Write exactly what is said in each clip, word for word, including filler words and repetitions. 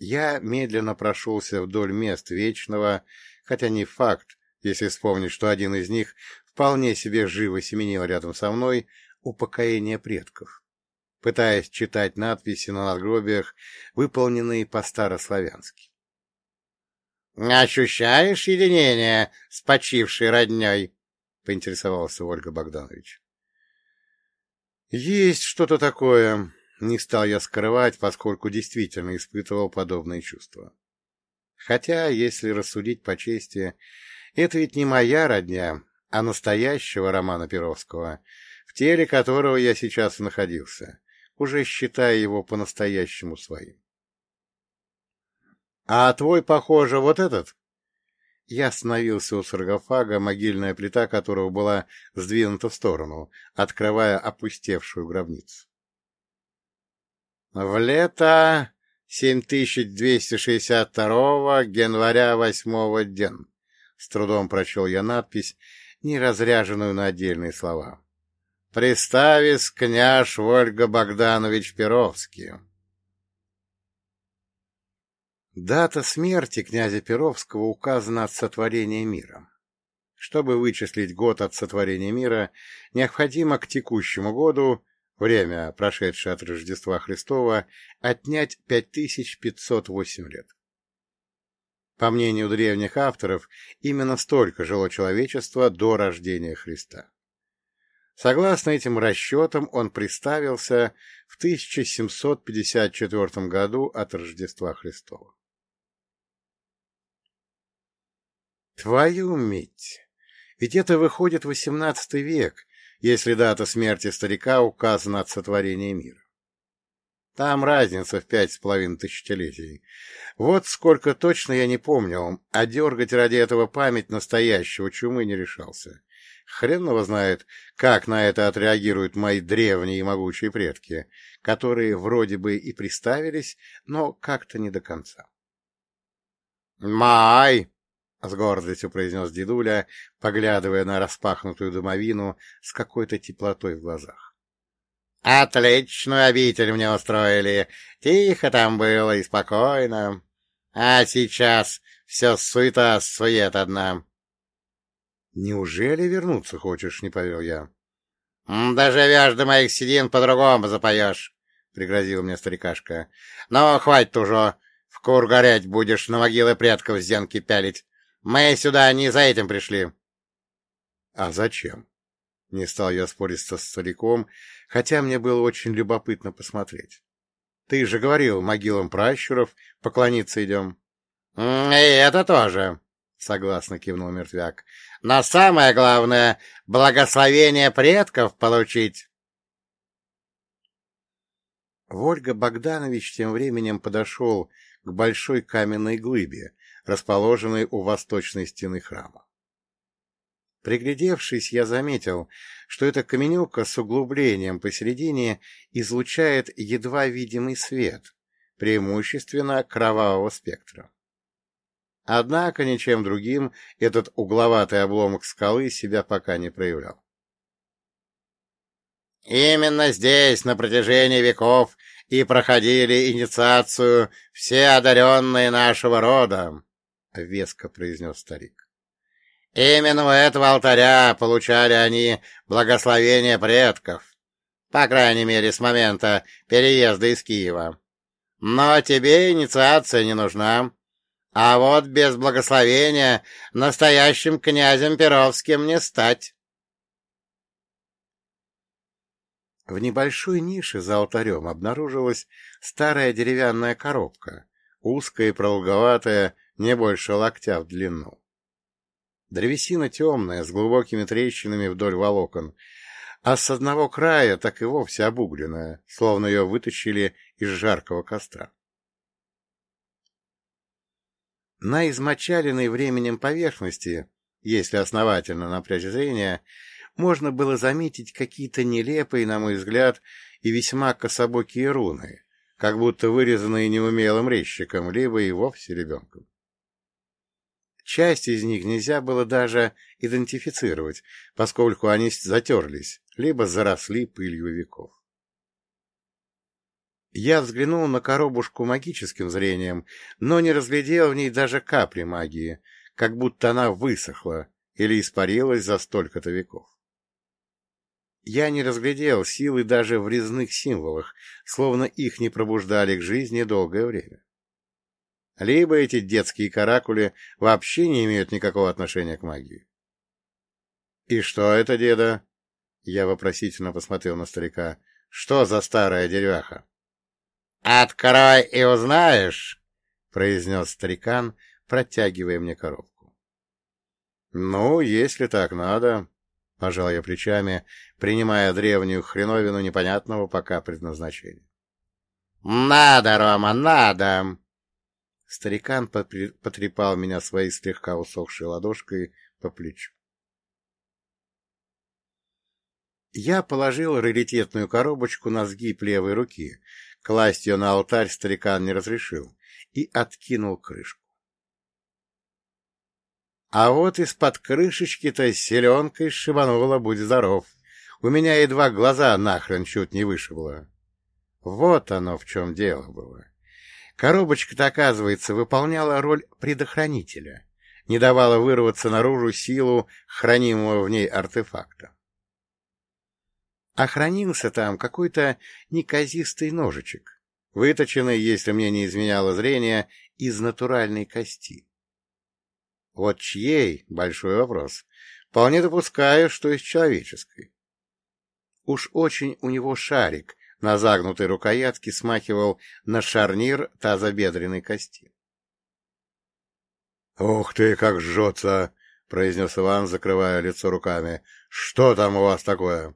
Я медленно прошелся вдоль мест Вечного, хотя не факт, если вспомнить, что один из них вполне себе живо семенил рядом со мной, упокоение предков, пытаясь читать надписи на надгробиях, выполненные по-старославянски. — Ощущаешь единение с почившей родней? — поинтересовался Ольга Богданович. — Есть что-то такое, — не стал я скрывать, поскольку действительно испытывал подобные чувства. Хотя, если рассудить по чести, это ведь не моя родня, а настоящего Романа Перовского, в теле которого я сейчас находился, уже считая его по-настоящему своим. — А твой, похоже, вот этот? Я остановился у саркофага, могильная плита которого была сдвинута в сторону, открывая опустевшую гробницу. — В лето семь тысяч двести шестьдесят второго января восьмого ден. С трудом прочел я надпись, не разряженную на отдельные слова. «Приставис княж Вольга Богданович Перовский». Дата смерти князя Перовского указана от сотворения мира. Чтобы вычислить год от сотворения мира, необходимо к текущему году, время, прошедшее от Рождества Христова, отнять пять тысяч пятьсот восемь лет. По мнению древних авторов, именно столько жило человечество до рождения Христа. Согласно этим расчетам, он приставился в тысяча семьсот пятьдесят четвёртом году от Рождества Христова. Твою медь! Ведь это выходит восемнадцатый век, если дата смерти старика указана от сотворения мира. Там разница в пять с половиной тысячелетий. Вот сколько точно я не помнил, а дергать ради этого память настоящего чумы не решался. Хрен его знает, как на это отреагируют мои древние и могучие предки, которые вроде бы и приставились, но как-то не до конца. «Май!» — с гордостью произнес дедуля, поглядывая на распахнутую домовину с какой-то теплотой в глазах. «Отличную обитель мне устроили. Тихо там было и спокойно. А сейчас все суета-сует одна». «Неужели вернуться хочешь?» — не поверил я. — Доживешь до моих седин, по-другому запоешь, — пригрозил мне старикашка. — Но хватит уже, в кур гореть будешь, на могилы предков зенки пялить. Мы сюда не за этим пришли. — А зачем? Не стал я спорить со стариком, хотя мне было очень любопытно посмотреть. Ты же говорил, могилам пращуров поклониться идем. — И это тоже, — согласно кивнул мертвяк. — Но самое главное — благословение предков получить. Вольга Богданович тем временем подошел к большой каменной глыбе, расположенной у восточной стены храма. Приглядевшись, я заметил, что эта каменюка с углублением посередине излучает едва видимый свет, преимущественно кровавого спектра. Однако ничем другим этот угловатый обломок скалы себя пока не проявлял. «Именно здесь на протяжении веков и проходили инициацию все одаренные нашего рода», — веско произнес старик. «Именно у этого алтаря получали они благословение предков, по крайней мере, с момента переезда из Киева. Но тебе инициация не нужна. А вот без благословения настоящим князем Перовским не стать». В небольшой нише за алтарем обнаружилась старая деревянная коробка, узкая и продолговатая, не больше локтя в длину. Древесина темная, с глубокими трещинами вдоль волокон, а с одного края так и вовсе обугленная, словно ее вытащили из жаркого костра. На измочаленной временем поверхности, если основательно напрячь зрение, можно было заметить какие-то нелепые, на мой взгляд, и весьма кособокие руны, как будто вырезанные неумелым резчиком, либо и вовсе ребенком. Часть из них нельзя было даже идентифицировать, поскольку они затерлись, либо заросли пылью веков. Я взглянул на коробушку магическим зрением, но не разглядел в ней даже капли магии, как будто она высохла или испарилась за столько-то веков. Я не разглядел силы даже в резных символах, словно их не пробуждали к жизни долгое время. Либо эти детские каракули вообще не имеют никакого отношения к магии. — И что это, деда? — я вопросительно посмотрел на старика. — Что за старая деревяха? — Открой и узнаешь, — произнес старикан, протягивая мне коробку. — Ну, если так надо, — пожал я плечами, принимая древнюю хреновину непонятного пока предназначения. — Надо, Рома, надо! Старикан потрепал меня своей слегка усохшей ладошкой по плечу. Я положил раритетную коробочку на сгиб левой руки, класть ее на алтарь старикан не разрешил, и откинул крышку. А вот из-под крышечки-то селенкой шибануло, будь здоров. У меня едва глаза нахрен чуть не вышибло. Вот оно в чем дело было. Коробочка-то, оказывается, выполняла роль предохранителя, не давала вырваться наружу силу хранимого в ней артефакта. А хранился там какой-то неказистый ножичек, выточенный, если мне не изменяло зрение, из натуральной кости. Вот чьей — большой вопрос. Вполне допускаю, что из человеческой. Уж очень у него шарик на загнутой рукоятке смахивал на шарнир тазобедренной кости. — Ух ты, как жжется! — произнес Иван, закрывая лицо руками. — Что там у вас такое?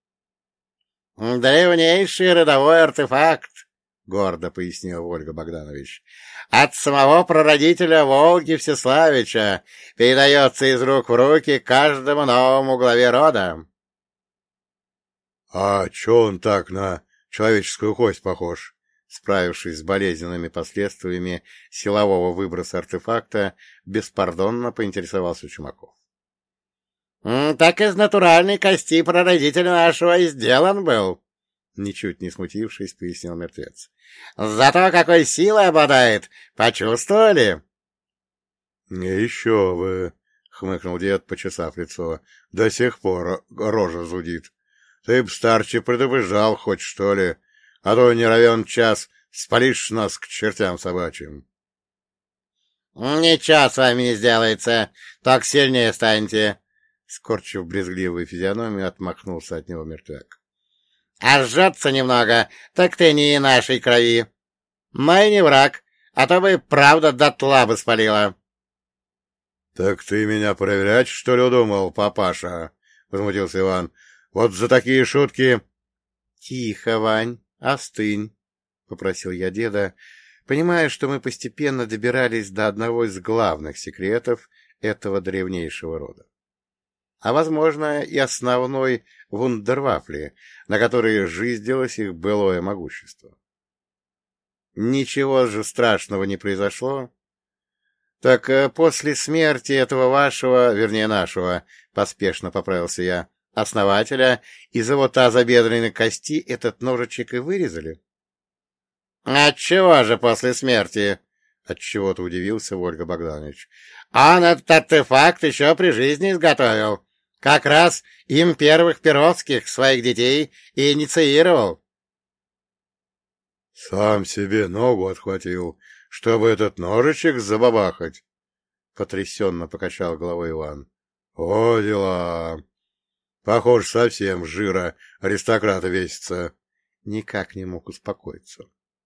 — Древнейший родовой артефакт, — гордо пояснил Ольга Богданович. — От самого прародителя Волги Всеславича передается из рук в руки каждому новому главе рода. — А чё он так на человеческую кость похож? Справившись с болезненными последствиями силового выброса артефакта, беспардонно поинтересовался Чумаков. — Так из натуральной кости прародителя нашего и сделан был, — ничуть не смутившись, пояснил мертвец. — Зато какой силой обладает, почувствовали? — Еще бы, — хмыкнул дед, почесав лицо. — До сих пор рожа зудит. Ты б, старче, предупреждал хоть, что ли, а то не равен час спалишь нас к чертям собачьим. — Ничего с вами не сделается, так сильнее станете, — скорчив брезгливую физиономию, отмахнулся от него мертвяк. — А жжется немного, так ты не нашей крови. Мой не враг, а то бы правда дотла бы спалила. — Так ты меня проверять, что ли, удумал, папаша? — возмутился Иван. — Вот за такие шутки... — Тихо, Вань, остынь, — попросил я деда, понимая, что мы постепенно добирались до одного из главных секретов этого древнейшего рода. А, возможно, и основной вундервафли, на которой жизнилось их былое могущество. Ничего же страшного не произошло. Так после смерти этого вашего, вернее нашего, поспешно поправился я, основателя, из его тазобедренной кости этот ножичек и вырезали? — Отчего же после смерти? — отчего-то удивился Ольга Богданович. — Он этот артефакт еще при жизни изготовил. Как раз им первых перовских своих детей и инициировал. — Сам себе ногу отхватил, чтобы этот ножичек забабахать, — потрясенно покачал головой Иван. — О, дела! Похоже, совсем жира аристократа весится. Никак не мог успокоиться.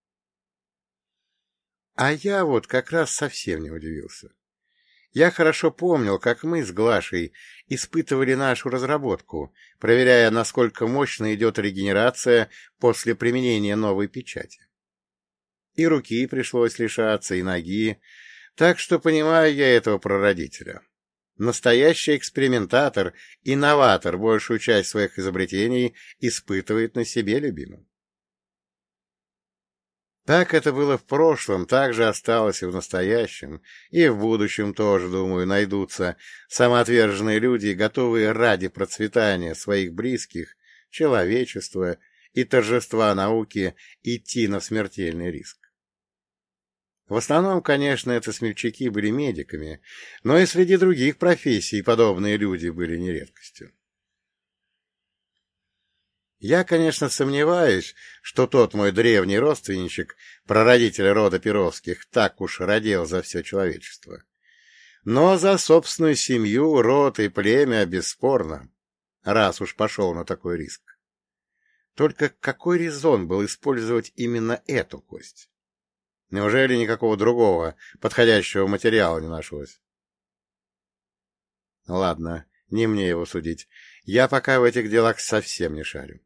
А я вот как раз совсем не удивился. Я хорошо помнил, как мы с Глашей испытывали нашу разработку, проверяя, насколько мощно идет регенерация после применения новой печати. И руки пришлось лишаться, и ноги, так что понимаю я этого прародителя. Настоящий экспериментатор, инноватор большую часть своих изобретений испытывает на себе любимым. Так это было в прошлом, так же осталось и в настоящем, и в будущем тоже, думаю, найдутся самоотверженные люди, готовые ради процветания своих близких, человечества и торжества науки идти на смертельный риск. В основном, конечно, это смельчаки были медиками, но и среди других профессий подобные люди были не редкостью. Я, конечно, сомневаюсь, что тот мой древний родственничек, прародитель рода Перовских, так уж родил за все человечество. Но за собственную семью, род и племя бесспорно, раз уж пошел на такой риск. Только какой резон был использовать именно эту кость? Неужели никакого другого подходящего материала не нашлось? Ладно, не мне его судить. Я пока в этих делах совсем не шарю.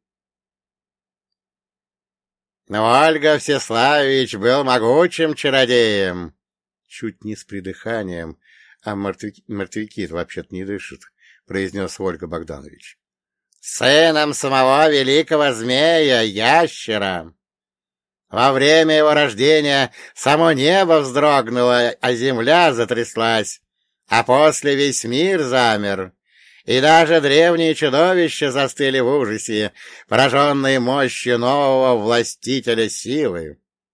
Ольга Всеславич был могучим чародеем. Чуть не с придыханием, а мертвяки, мертвяки вообще-то не дышат, произнес Вольга Богданович. Сыном самого великого змея, ящера. Во время его рождения само небо вздрогнуло, а земля затряслась, а после весь мир замер. И даже древние чудовища застыли в ужасе, пораженные мощью нового властителя силы.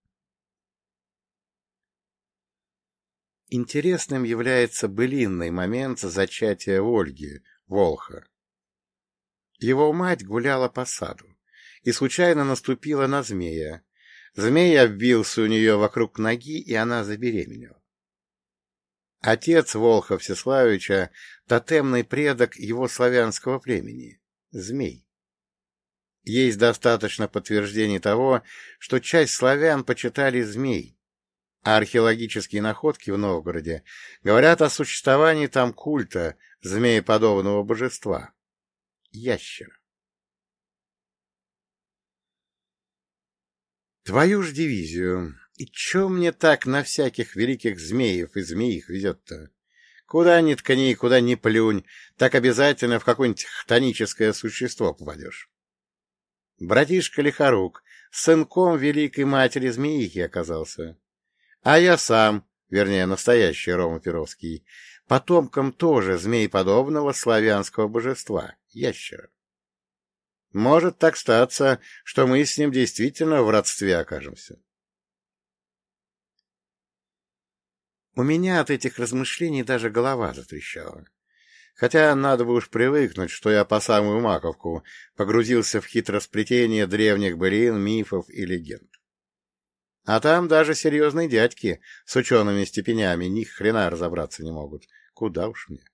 Интересным является былинный момент зачатия Ольги, Волха. Его мать гуляла по саду и случайно наступила на змея. Змей обвился у нее вокруг ноги, и она забеременела. Отец Волха Всеславича — тотемный предок его славянского племени — змей. Есть достаточно подтверждений того, что часть славян почитали змей, а археологические находки в Новгороде говорят о существовании там культа змееподобного божества — ящера. Твою ж дивизию! И чё мне так на всяких великих змеев и змеих везет-то? Куда ни ткани, куда ни плюнь, так обязательно в какое-нибудь хтоническое существо попадешь. Братишка Лихорук сынком великой матери змеихи оказался. А я сам, вернее, настоящий Рома Перовский, потомком тоже змееподобного славянского божества, ящера. Может так статься, что мы с ним действительно в родстве окажемся. У меня от этих размышлений даже голова затрещала. Хотя надо бы уж привыкнуть, что я по самую маковку погрузился в хитросплетение древних былин, мифов и легенд. А там даже серьезные дядьки с учеными степенями ни хрена разобраться не могут. Куда уж мне.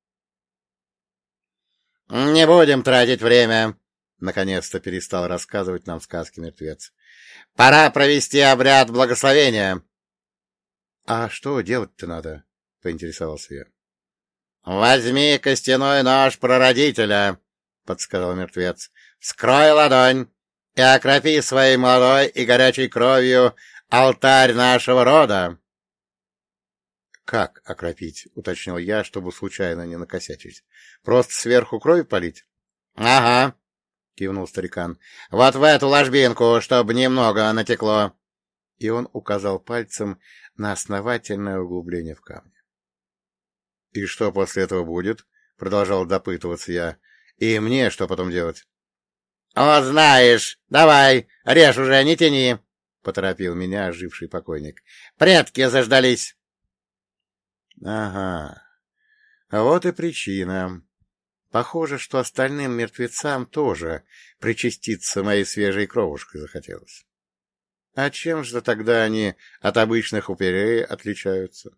— Не будем тратить время, — наконец-то перестал рассказывать нам сказки мертвец. — Пора провести обряд благословения. — А что делать-то надо? — поинтересовался я. — Возьми костяной нож прародителя, — подсказал мертвец. — Вскрой ладонь и окропи своей молодой и горячей кровью алтарь нашего рода. — Как окропить? — уточнил я, чтобы случайно не накосячить. — Просто сверху кровь полить? — Ага, — кивнул старикан. — Вот в эту ложбинку, чтобы немного натекло. И он указал пальцем на основательное углубление в камне. — И что после этого будет? — продолжал допытываться я. — И мне что потом делать? — О, знаешь, давай, режь уже, не тяни, — поторопил меня оживший покойник. — Предки заждались. — Ага, вот и причина. Похоже, что остальным мертвецам тоже причаститься моей свежей кровушкой захотелось. А чем же тогда они от обычных упырей отличаются?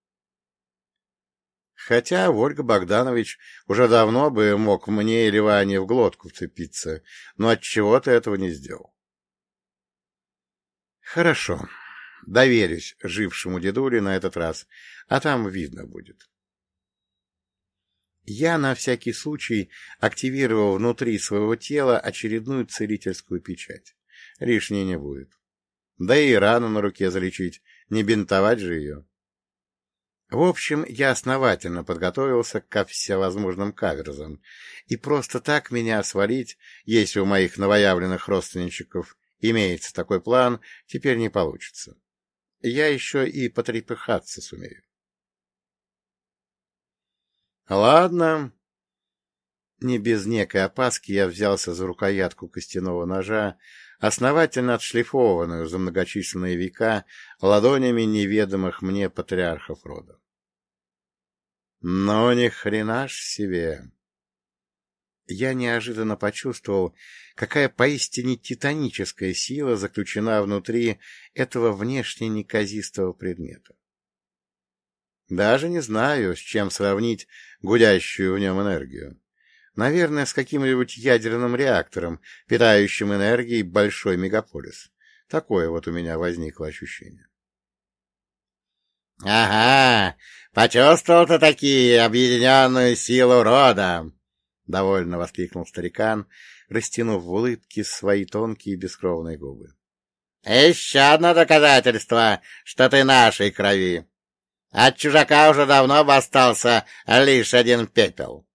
Хотя Вольга Богданович уже давно бы мог мне или Ване в глотку вцепиться, но отчего-то этого не сделал. Хорошо, доверюсь жившему дедуле на этот раз, а там видно будет. Я на всякий случай активировал внутри своего тела очередную целительскую печать. Лишней не будет. Да и рану на руке залечить, не бинтовать же ее. В общем, я основательно подготовился ко всевозможным каверзам, и просто так меня свалить, если у моих новоявленных родственничков имеется такой план, теперь не получится. Я еще и потрепыхаться сумею. Ладно. Не без некой опаски я взялся за рукоятку костяного ножа, основательно отшлифованную за многочисленные века ладонями неведомых мне патриархов рода. Но ни хрена ж себе! Я неожиданно почувствовал, какая поистине титаническая сила заключена внутри этого внешне неказистого предмета. Даже не знаю, с чем сравнить гудящую в нем энергию. Наверное, с каким-нибудь ядерным реактором, питающим энергией большой мегаполис. Такое вот у меня возникло ощущение. — Ага, почувствовал-то такие объединенную силу рода! — довольно воскликнул старикан, растянув в улыбке свои тонкие бескровные губы. — Еще одно доказательство, что ты нашей крови. От чужака уже давно бы остался лишь один пепел.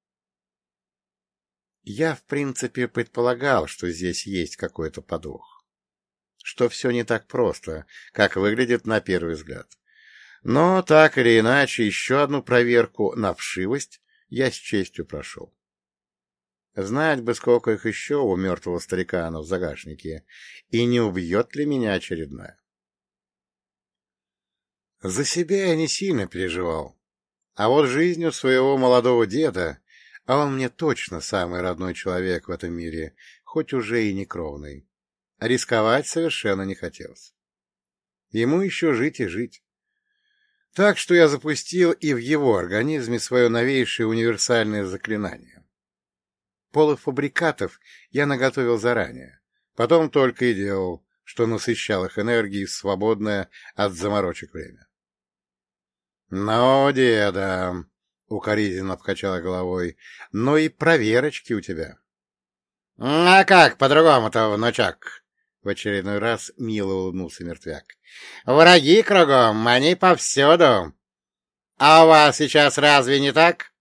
Я, в принципе, предполагал, что здесь есть какой-то подвох, что все не так просто, как выглядит на первый взгляд. Но, так или иначе, еще одну проверку на вшивость я с честью прошел. Знать бы, сколько их еще у мертвого старикана в загашнике, и не убьет ли меня очередная. За себя я не сильно переживал, а вот жизнью своего молодого деда, а он мне точно самый родной человек в этом мире, хоть уже и не кровный, рисковать совершенно не хотелось. Ему еще жить и жить. Так что я запустил и в его организме свое новейшее универсальное заклинание. Полуфабрикатов я наготовил заранее, потом только и делал, что насыщал их энергией в свободное от заморочек время. — Ну, деда, — укоризненно покачала головой, — ну и проверочки у тебя. — А как по-другому-то, внучок? — в очередной раз мило улыбнулся мертвяк. — Враги кругом, они повсюду. А у вас сейчас разве не так?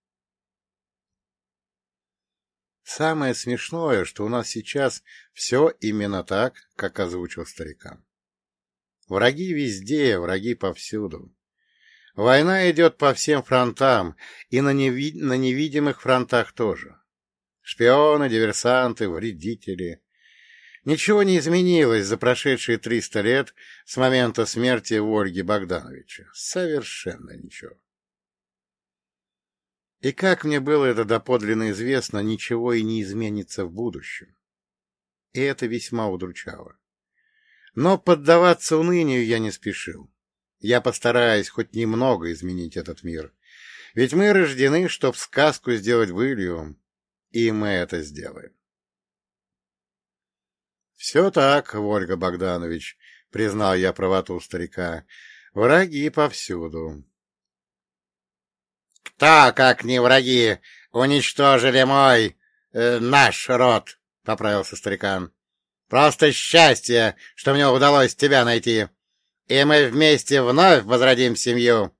Самое смешное, что у нас сейчас все именно так, как озвучил старикан. Враги везде, враги повсюду. Война идет по всем фронтам, и на, неви... на невидимых фронтах тоже. Шпионы, диверсанты, вредители. Ничего не изменилось за прошедшие триста лет с момента смерти Ольги Богдановича. Совершенно ничего. И как мне было это доподлинно известно, ничего и не изменится в будущем. И это весьма удручало. Но поддаваться унынию я не спешил. Я постараюсь хоть немного изменить этот мир. Ведь мы рождены, чтоб сказку сделать былью, и мы это сделаем. — Все так, Ольга Богданович, — признал я правоту старика. — Враги повсюду. — Кто, как не враги, уничтожили мой, э, наш род, — поправился старикан. — Просто счастье, что мне удалось тебя найти. И мы вместе вновь возродим семью.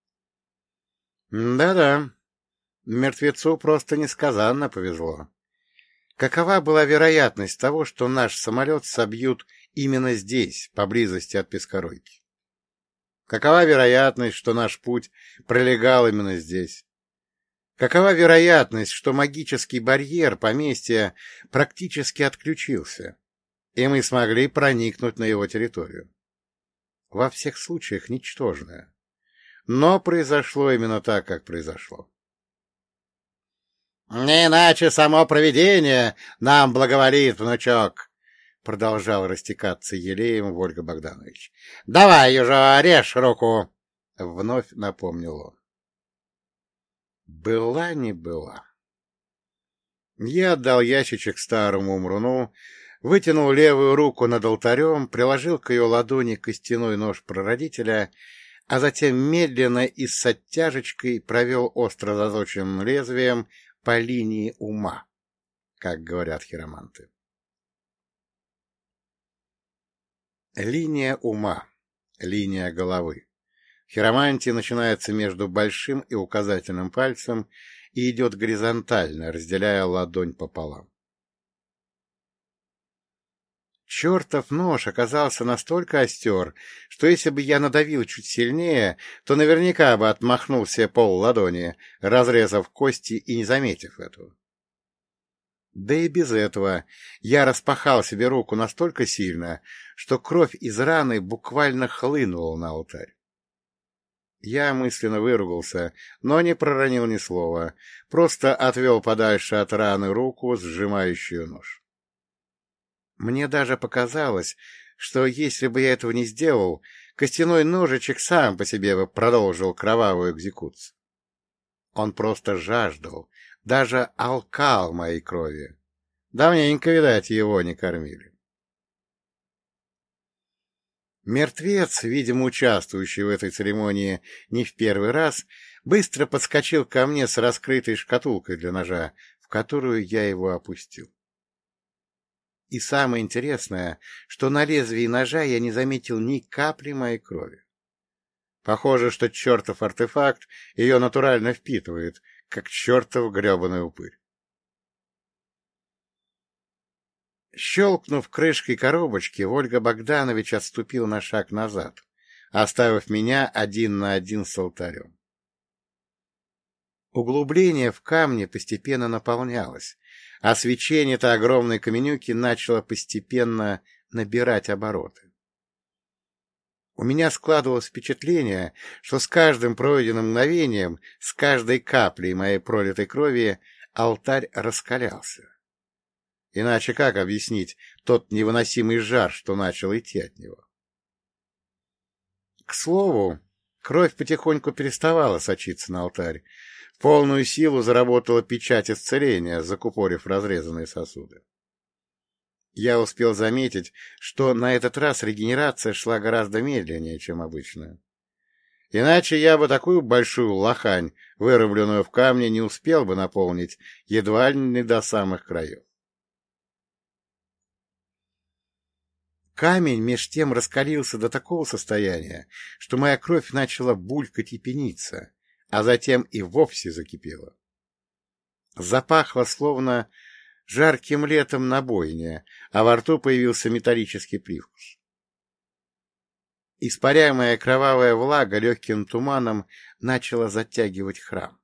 Да-да, мертвецу просто несказанно повезло. Какова была вероятность того, что наш самолет собьют именно здесь, поблизости от Пескоройки? Какова вероятность, что наш путь пролегал именно здесь? Какова вероятность, что магический барьер поместья практически отключился, и мы смогли проникнуть на его территорию? Во всех случаях ничтожное. Но произошло именно так, как произошло. — Не иначе само провидение нам благоволит, внучок, — продолжал растекаться елеем Ольга Богданович. — Давай уже режь руку, — вновь напомнил он. Была не была. Я отдал ящичек старому умруну, вытянул левую руку над алтарем, приложил к ее ладони костяной нож прародителя, а затем медленно и с оттяжечкой провел остро заточенным лезвием по линии ума, как говорят хироманты. Линия ума, линия головы. В хиромантии начинается между большим и указательным пальцем и идет горизонтально, разделяя ладонь пополам. Чертов нож оказался настолько остер, что если бы я надавил чуть сильнее, то наверняка бы отмахнулся пол ладони, разрезав кости и не заметив этого. Да и без этого я распахал себе руку настолько сильно, что кровь из раны буквально хлынула на алтарь. Я мысленно выругался, но не проронил ни слова, просто отвел подальше от раны руку, сжимающую нож. Мне даже показалось, что если бы я этого не сделал, костяной ножичек сам по себе бы продолжил кровавую экзекуцию. Он просто жаждал, даже алкал моей крови. Давненько, видать, его не кормили. Мертвец, видимо, участвующий в этой церемонии не в первый раз, быстро подскочил ко мне с раскрытой шкатулкой для ножа, в которую я его опустил. И самое интересное, что на лезвии ножа я не заметил ни капли моей крови. Похоже, что чертов артефакт ее натурально впитывает, как чертов гребаный упырь. Щелкнув крышкой коробочки, Ольга Богданович отступил на шаг назад, оставив меня один на один с алтарем. Углубление в камне постепенно наполнялось, а свечение-то огромной каменюки начало постепенно набирать обороты. У меня складывалось впечатление, что с каждым пройденным мгновением, с каждой каплей моей пролитой крови алтарь раскалялся. Иначе как объяснить тот невыносимый жар, что начал идти от него? К слову, кровь потихоньку переставала сочиться на алтарь. В полную силу заработала печать исцеления, закупорив разрезанные сосуды. Я успел заметить, что на этот раз регенерация шла гораздо медленнее, чем обычно. Иначе я бы такую большую лохань, вырубленную в камне, не успел бы наполнить едва ли не до самых краев. Камень меж тем раскалился до такого состояния, что моя кровь начала булькать и пениться, а затем и вовсе закипела. Запахло словно жарким летом на бойне, а во рту появился металлический привкус. Испаряемая кровавая влага легким туманом начала затягивать храм.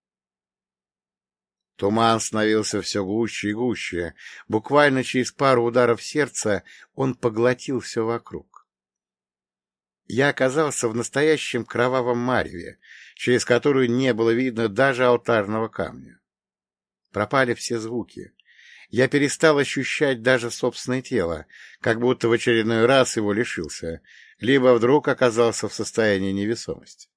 Туман становился все гуще и гуще. Буквально через пару ударов сердца он поглотил все вокруг. Я оказался в настоящем кровавом мареве, через которую не было видно даже алтарного камня. Пропали все звуки. Я перестал ощущать даже собственное тело, как будто в очередной раз его лишился, либо вдруг оказался в состоянии невесомости.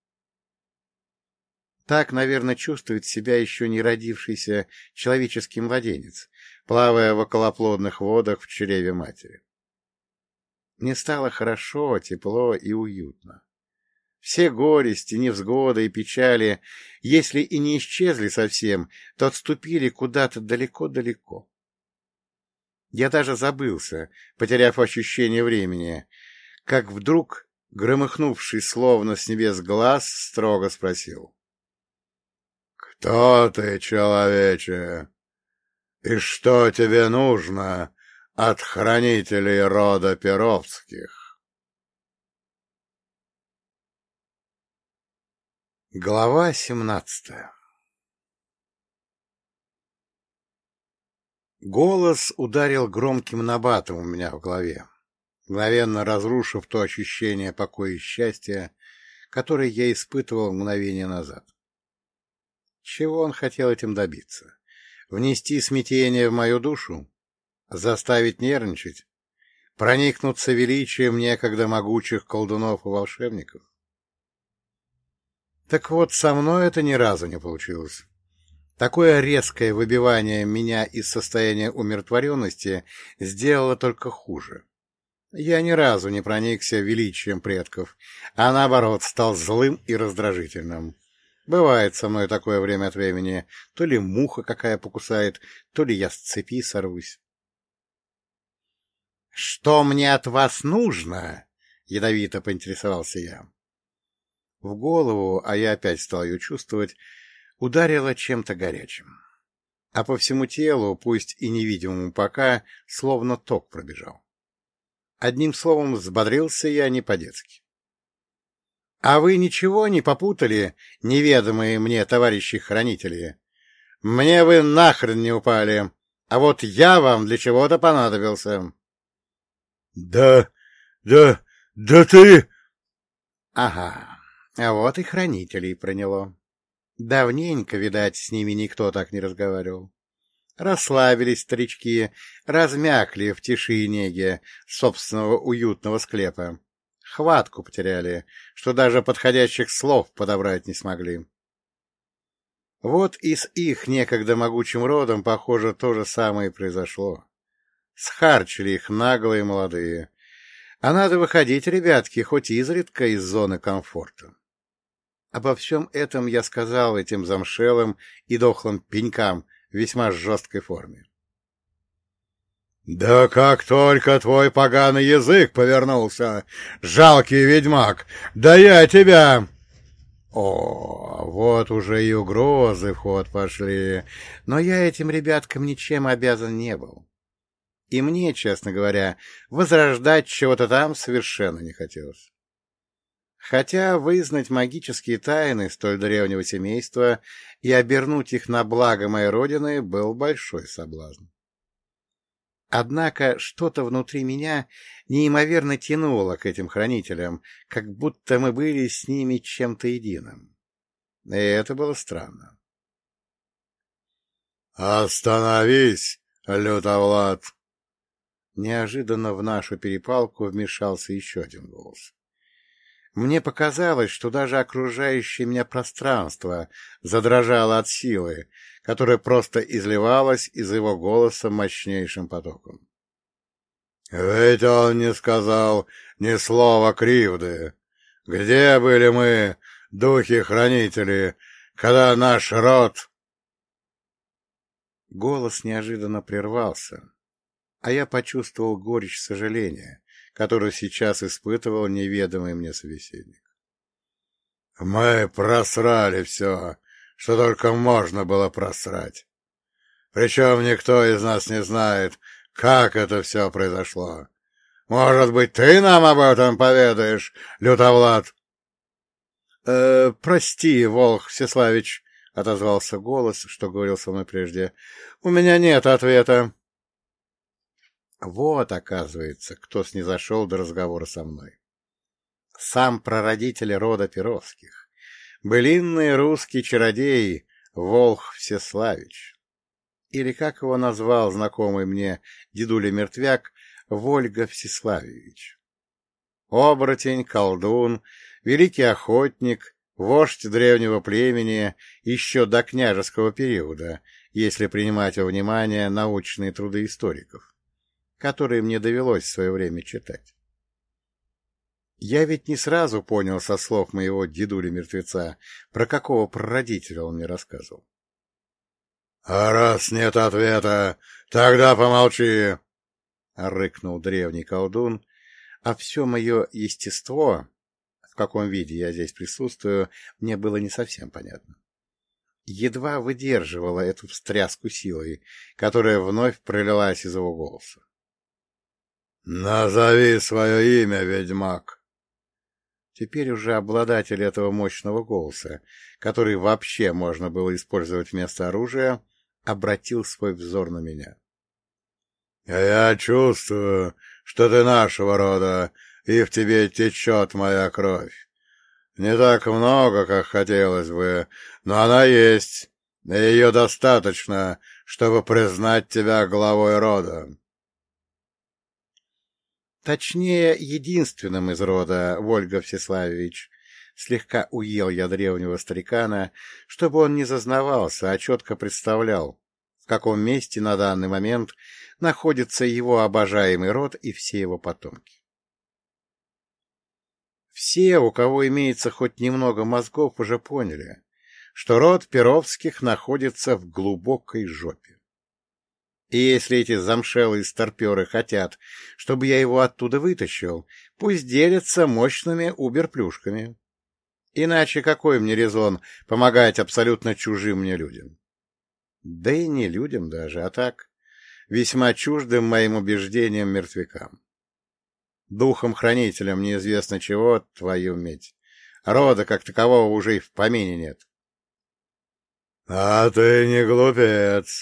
Так, наверное, чувствует себя еще не родившийся человеческий младенец, плавая в околоплодных водах в чреве матери. Мне стало хорошо, тепло и уютно. Все горести, невзгоды и печали, если и не исчезли совсем, то отступили куда-то далеко-далеко. Я даже забылся, потеряв ощущение времени, как вдруг, громыхнувший словно с небес глаз, строго спросил: «Кто ты, человече? И что тебе нужно от хранителей рода Перовских?» Глава семнадцатая. Голос ударил громким набатом у меня в голове, мгновенно разрушив то ощущение покоя и счастья, которое я испытывал мгновение назад. Чего он хотел этим добиться? Внести смятение в мою душу? Заставить нервничать? Проникнуться величием некогда могучих колдунов и волшебников? Так вот, со мной это ни разу не получилось. Такое резкое выбивание меня из состояния умиротворенности сделало только хуже. Я ни разу не проникся величием предков, а наоборот стал злым и раздражительным. Бывает со мной такое время от времени, то ли муха какая покусает, то ли я с цепи сорвусь. — Что мне от вас нужно? — ядовито поинтересовался я. В голову, а я опять стал ее чувствовать, ударило чем-то горячим. А по всему телу, пусть и невидимому пока, словно ток пробежал. Одним словом, взбодрился я не по-детски. — А вы ничего не попутали, неведомые мне товарищи-хранители? Мне вы нахрен не упали! А вот я вам для чего-то понадобился. — Да, да, да ты... — Ага, а вот и хранителей проняло. Давненько, видать, с ними никто так не разговаривал. Расслабились старички, размякли в тиши и неге собственного уютного склепа. Хватку потеряли, что даже подходящих слов подобрать не смогли. Вот и с их некогда могучим родом, похоже, то же самое и произошло. Схарчили их наглые молодые. А надо выходить, ребятки, хоть изредка из зоны комфорта. Обо всем этом я сказал этим замшелым и дохлым пенькам в весьма жесткой форме. — Да как только твой поганый язык повернулся, жалкий ведьмак, да я тебя... О, вот уже и угрозы в ход пошли, но я этим ребяткам ничем обязан не был. И мне, честно говоря, возрождать чего-то там совершенно не хотелось. Хотя вызнать магические тайны столь древнего семейства и обернуть их на благо моей родины был большой соблазн. Однако что-то внутри меня неимоверно тянуло к этим хранителям, как будто мы были с ними чем-то единым. И это было странно. — Остановись, Лютовлад! Неожиданно в нашу перепалку вмешался еще один голос. Мне показалось, что даже окружающее меня пространство задрожало от силы, которая просто изливалась из его голоса мощнейшим потоком. — Ведь он не сказал ни слова кривды. Где были мы, духи-хранители, когда наш род... Голос неожиданно прервался, а я почувствовал горечь сожаления, которую сейчас испытывал неведомый мне собеседник. — Мы просрали все, что только можно было просрать. Причем никто из нас не знает, как это все произошло. Может быть, ты нам об этом поведаешь, Лютовлад? «Э, — Прости, Волх Всеславич, — отозвался голос, что говорил со мной прежде. — У меня нет ответа. Вот, оказывается, кто снизошел до разговора со мной. Сам прародитель рода Перовских, былинный русский чародей Волх Всеславич. Или, как его назвал знакомый мне дедуля-мертвяк, Вольга Всеславьевич. Оборотень, колдун, великий охотник, вождь древнего племени еще до княжеского периода, если принимать во внимание научные труды историков, которые мне довелось в свое время читать. Я ведь не сразу понял со слов моего дедули-мертвеца, про какого прародителя он мне рассказывал. — А раз нет ответа, тогда помолчи! — рыкнул древний колдун, а все мое естество, в каком виде я здесь присутствую, мне было не совсем понятно. Едва выдерживала эту встряску силой, которая вновь пролилась из его голоса. — Назови свое имя, ведьмак! Теперь уже обладатель этого мощного голоса, который вообще можно было использовать вместо оружия, обратил свой взор на меня. — Я чувствую, что ты нашего рода, и в тебе течет моя кровь. Не так много, как хотелось бы, но она есть, и ее достаточно, чтобы признать тебя главой рода. Точнее, единственным из рода, Вольга Всеславович. Слегка уел я древнего старикана, чтобы он не зазнавался, а четко представлял, в каком месте на данный момент находится его обожаемый род и все его потомки. Все, у кого имеется хоть немного мозгов, уже поняли, что род Перовских находится в глубокой жопе. И если эти замшелые старперы хотят, чтобы я его оттуда вытащил, пусть делятся мощными убер-плюшками. Иначе какой мне резон помогать абсолютно чужим мне людям? Да и не людям даже, а так, весьма чуждым моим убеждениям мертвякам. Духом-хранителям неизвестно чего, твою медь. Рода как такового уже и в помине нет. — А ты не глупец.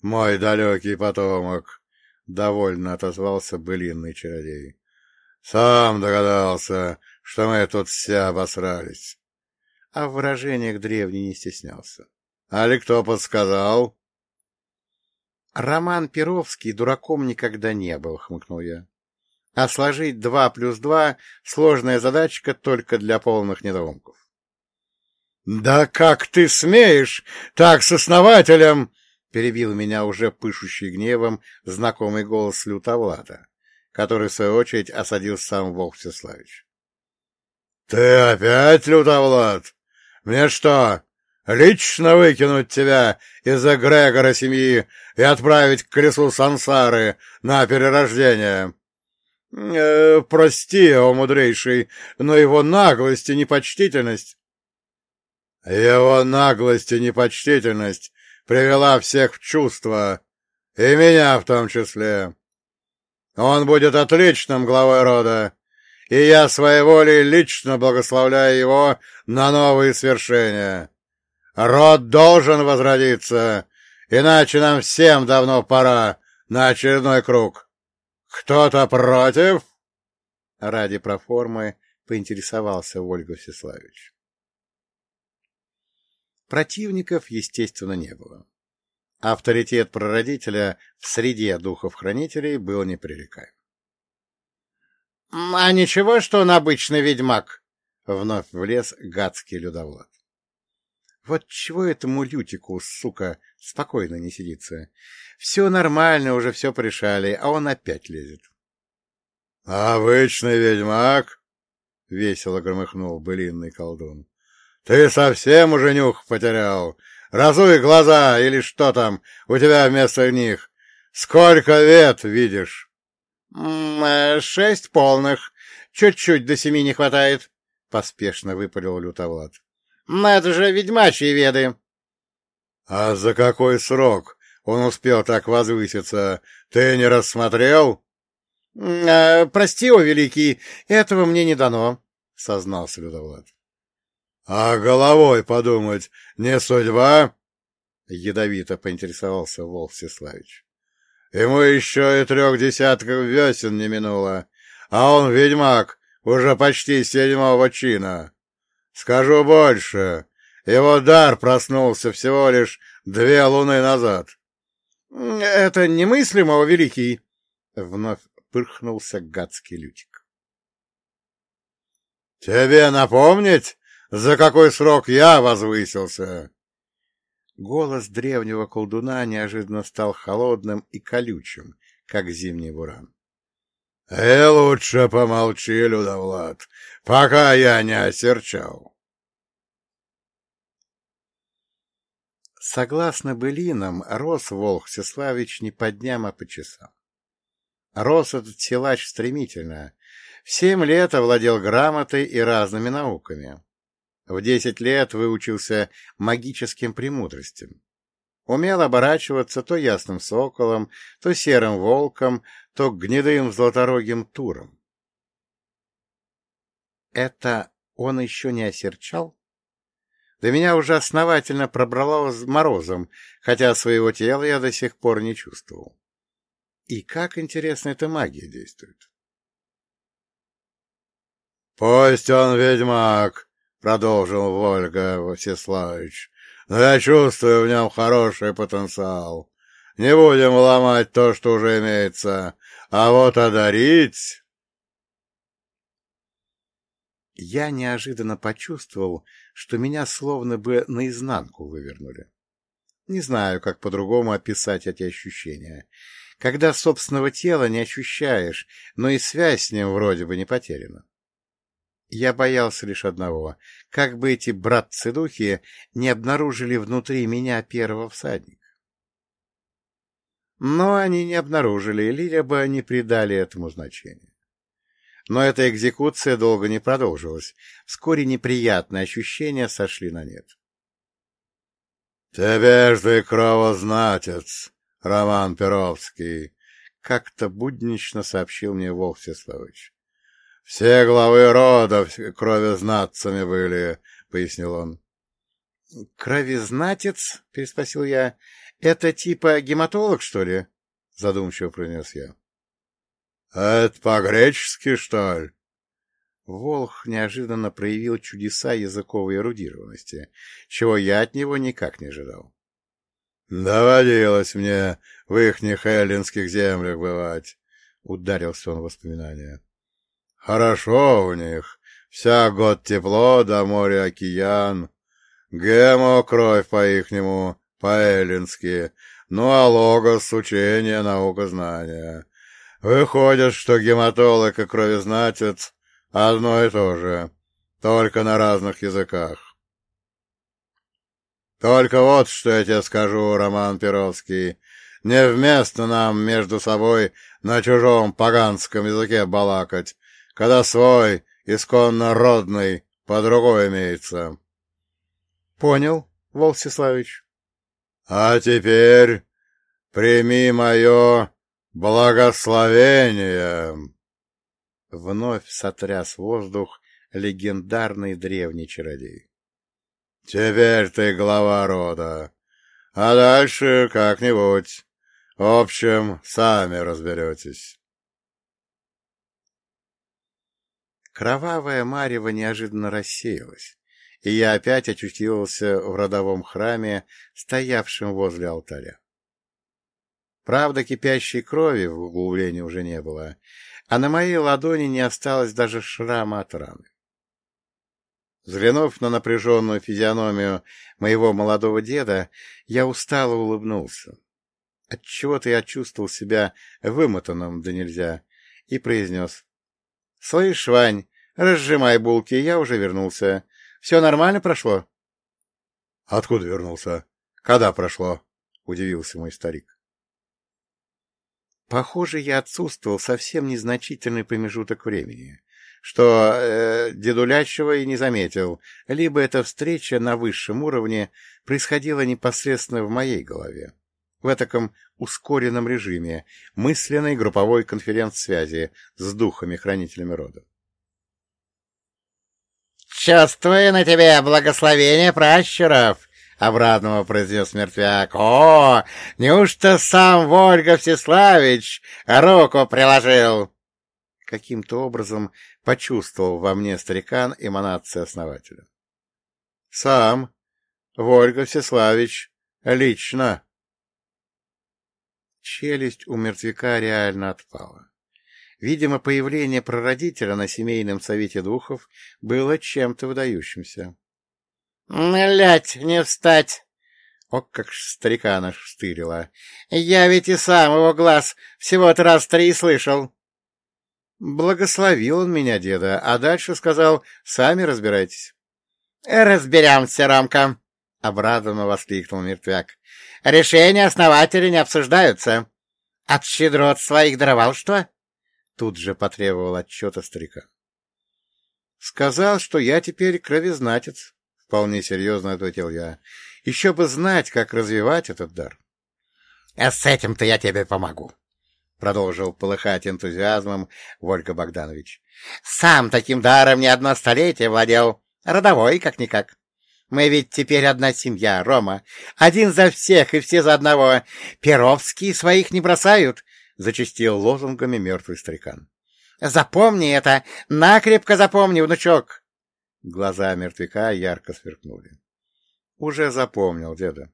мой далекий потомок, — довольно отозвался былинный чародей. — Сам догадался, что мы тут все обосрались. А в выражениях древний не стеснялся. — Али кто подсказал? — Роман Перовский дураком никогда не был, — хмыкнул я. — А сложить два плюс два — сложная задачка только для полных недоумков. — Да как ты смеешь так с основателем! — перебил меня уже пышущий гневом знакомый голос Лютовлада, который, в свою очередь, осадил сам Волк Всеславич. — Ты опять, Лютовлад? Мне что, лично выкинуть тебя из эгрегора семьи и отправить к колесу сансары на перерождение? Э, — Прости, о мудрейший, но его наглость и непочтительность... — Его наглость и непочтительность привела всех в чувство, и меня в том числе. Он будет отличным главой рода, и я своей волей лично благословляю его на новые свершения. Род должен возродиться, иначе нам всем давно пора на очередной круг. Кто-то против? Ради проформы поинтересовался Вольга Всеславич. Противников, естественно, не было. Авторитет прародителя в среде духов-хранителей был непререкаем. — А ничего, что он обычный ведьмак? — вновь влез гадский Людовлад. Вот чего этому Лютику, сука, спокойно не сидится? Все нормально, уже все порешали, а он опять лезет. — Обычный ведьмак? — весело громыхнул былинный колдун. — Ты совсем уже нюх потерял? Разуй глаза, или что там у тебя вместо них? Сколько лет видишь? — Шесть полных. Чуть-чуть до семи не хватает, — поспешно выпалил Лютовлад. — Это же ведьмачьи веды. — А за какой срок он успел так возвыситься? Ты не рассмотрел? — Прости, о великий, этого мне не дано, — сознался Лютовлад. — А головой подумать не судьба? — ядовито поинтересовался Волк Всеславич. — Ему еще и трех десятков весен не минуло, а он ведьмак уже почти седьмого чина. Скажу больше, его дар проснулся всего лишь две луны назад. — Это немыслимо, о великий! — вновь пырхнулся гадский Лютик. — Тебе напомнить, за какой срок я возвысился? Голос древнего колдуна неожиданно стал холодным и колючим, как зимний буран. — И лучше помолчи, Людовлад, пока я не осерчал. Согласно былинам, рос Волк Всеславич не по дням, а по часам. Рос этот силач стремительно. В семь лет овладел грамотой и разными науками. В десять лет выучился магическим премудростям. Умел оборачиваться то ясным соколом, то серым волком, то гнедым золоторогим туром. Это он еще не осерчал? Да меня уже основательно пробрало морозом, хотя своего тела я до сих пор не чувствовал. И как, интересно, эта магия действует? — Пусть он ведьмак, — продолжил Вольга Всеславич, — но я чувствую в нем хороший потенциал. Не будем ломать то, что уже имеется, а вот одарить... Я неожиданно почувствовал, что меня словно бы наизнанку вывернули. Не знаю, как по-другому описать эти ощущения. Когда собственного тела не ощущаешь, но и связь с ним вроде бы не потеряна. Я боялся лишь одного — как бы эти братцы-духи не обнаружили внутри меня первого всадника. Но они не обнаружили, либо не придали этому значения. Но эта экзекуция долго не продолжилась. Вскоре неприятные ощущения сошли на нет. — Тебе ж ты кровознатец, Роман Перовский, — как-то буднично сообщил мне Волк Всеславич. — Все главы рода кровезнатцами были, — пояснил он. — Кровезнатец? — переспросил я. — Это типа гематолог, что ли? — задумчиво произнес я. — Это по-гречески, что ли? Волх неожиданно проявил чудеса языковой эрудированности, чего я от него никак не ожидал. — Доводилось мне в ихних эллинских землях бывать, — ударился он в воспоминания. — Хорошо у них, вся год тепло, до моря океан, гемо кровь по-ихнему, по-эллински, ну а логос — учение, наука, знания. Выходит, что гематолог и кровезнатец — одно и то же, только на разных языках. Только вот что я тебе скажу, Роман Перовский, не вместо нам между собой на чужом поганском языке балакать, когда свой, исконно родный, по-другой имеется. — Понял, Волк Всеславич. — А теперь прими мое благословение. Вновь сотряс воздух легендарный древний чародей. — Теперь ты глава рода, а дальше как-нибудь. В общем, сами разберетесь. Кровавая марево неожиданно рассеялась, и я опять очутился в родовом храме, стоявшем возле алтаря. Правда, кипящей крови в углублении уже не было, а на моей ладони не осталось даже шрама от раны. Взглянув на напряженную физиономию моего молодого деда, я устало улыбнулся. Отчего-то я чувствовал себя вымотанным да нельзя, и произнес: — Слышь, Вань, разжимай булки, я уже вернулся. Все нормально прошло? — Откуда вернулся? Когда прошло? — удивился мой старик. Похоже, я отсутствовал совсем незначительный промежуток времени, что э, дедулячего и не заметил, либо эта встреча на высшем уровне происходила непосредственно в моей голове, в этаком ускоренном режиме мысленной групповой конференц-связи с духами-хранителями рода. «Чувствую на тебе благословение пращуров!» — обрадованно произнес мертвяк. — О, неужто сам Вольга Всеславич руку приложил? Каким-то образом почувствовал во мне старикан эманации основателя. — Сам Вольга Всеславич лично. Челюсть у мертвяка реально отпала. Видимо, появление прародителя на семейном совете духов было чем-то выдающимся. — Лять, не встать! О, как ж старика наш встырила! Я ведь и сам его глаз всего-то раз три слышал. Благословил он меня, деда, а дальше сказал: сами разбирайтесь. — Разберемся, Ромка! — обрадованно воскликнул мертвяк. — Решения основателя не обсуждаются. От щедрот своих даровал что? Тут же потребовал отчета старика. — Сказал, что я теперь кровезнатец. — вполне серьезно ответил я. — Еще бы знать, как развивать этот дар. — А с этим-то я тебе помогу, — продолжил полыхать энтузиазмом Вольга Богданович. — Сам таким даром не одно столетие владел, родовой как-никак. Мы ведь теперь одна семья, Рома. Один за всех и все за одного. Перовские своих не бросают, — зачастил лозунгами мертвый старикан. — Запомни это, накрепко запомни, внучок. Глаза мертвяка ярко сверкнули. — Уже запомнил, деда.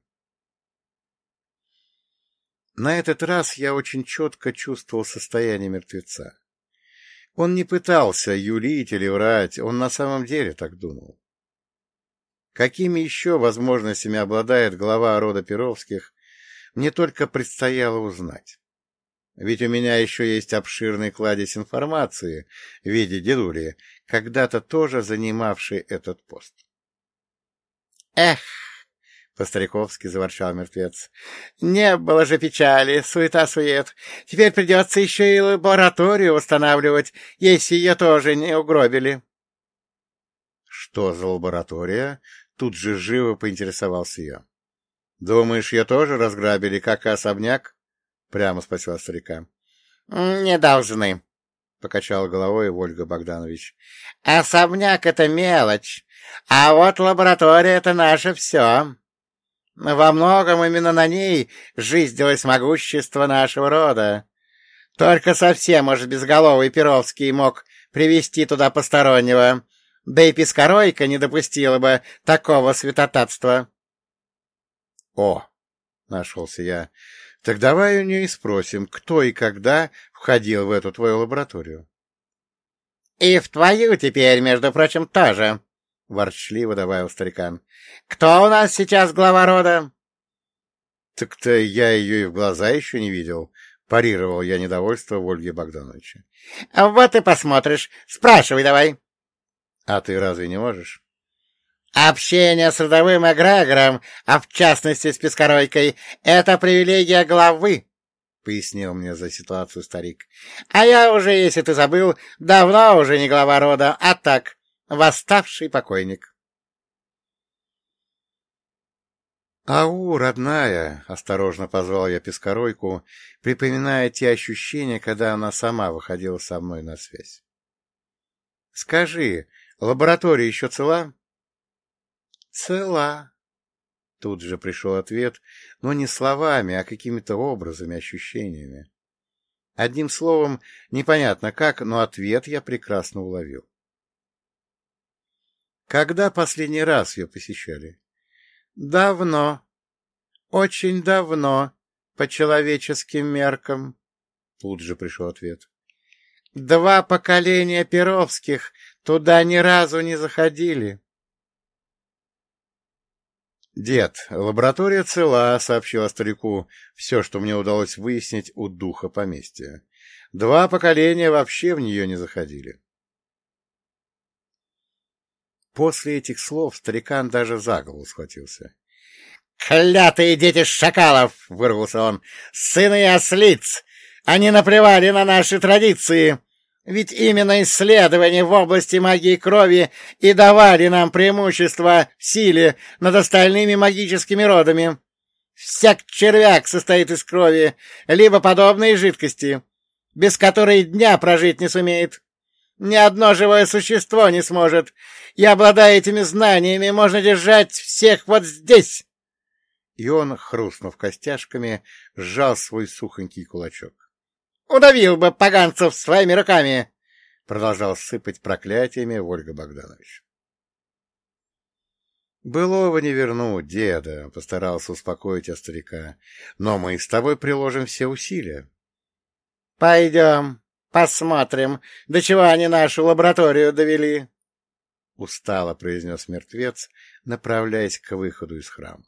На этот раз я очень четко чувствовал состояние мертвеца. Он не пытался юлить или врать, он на самом деле так думал. Какими еще возможностями обладает глава рода Перовских, мне только предстояло узнать. Ведь у меня еще есть обширный кладезь информации в виде дедули, когда-то тоже занимавший этот пост. — Эх! — по-стариковски заворчал мертвец. — Не было же печали, суета-сует. Теперь придется еще и лабораторию устанавливать, если ее тоже не угробили. — Что за лаборатория? — тут же живо поинтересовался я. — Думаешь, ее тоже разграбили, как и особняк? — прямо спросила старика. — Не должны, — покачал головой Вольга Богданович. — Особняк — это мелочь, а вот лаборатория — это наше все. Во многом именно на ней жизнилось могущество нашего рода. Только совсем, может, безголовый Перовский мог привести туда постороннего, да и Пескаройка не допустила бы такого святотатства. — О! — нашелся я. — Так давай у нее и спросим, кто и когда входил в эту твою лабораторию. — И в твою теперь, между прочим, тоже, — ворчливо добавил старикан. — Кто у нас сейчас глава рода? — Так-то я ее и в глаза еще не видел, — парировал я недовольство Ольги Богдановича. — Вот и посмотришь. Спрашивай давай. — А ты разве не можешь? — Общение с родовым эгрегором, а в частности с Пескаройкой, — это привилегия главы, — пояснил мне за ситуацию старик. — А я уже, если ты забыл, давно уже не глава рода, а так, восставший покойник. — Ау, родная! — осторожно позвал я Пескаройку, припоминая те ощущения, когда она сама выходила со мной на связь. — Скажи, лаборатория еще цела? — Цела. Тут же пришел ответ, но не словами, а какими-то образами, ощущениями. Одним словом, непонятно как, но ответ я прекрасно уловил. — Когда последний раз ее посещали? — Давно. Очень давно, по человеческим меркам. Тут же пришел ответ. — Два поколения Перовских туда ни разу не заходили. — Дед, лаборатория цела, — сообщила старику все, что мне удалось выяснить у духа поместья. Два поколения вообще в нее не заходили. После этих слов старикан даже за голову схватился. — Клятые дети шакалов! — вырвался он. — Сыны ослиц! Они наплевали на наши традиции! Ведь именно исследования в области магии крови и давали нам преимущество в силе над остальными магическими родами. Всяк червяк состоит из крови, либо подобной жидкости, без которой дня прожить не сумеет. Ни одно живое существо не сможет, и, обладая этими знаниями, можно держать всех вот здесь. И он, хрустнув костяшками, сжал свой сухонький кулачок. «Удавил бы поганцев своими руками!» — продолжал сыпать проклятиями Ольга Богданович. «Былого не верну, деда», — постарался успокоить я старика, — «но мы с тобой приложим все усилия». «Пойдем, посмотрим, до чего они нашу лабораторию довели», — устало произнес мертвец, направляясь к выходу из храма.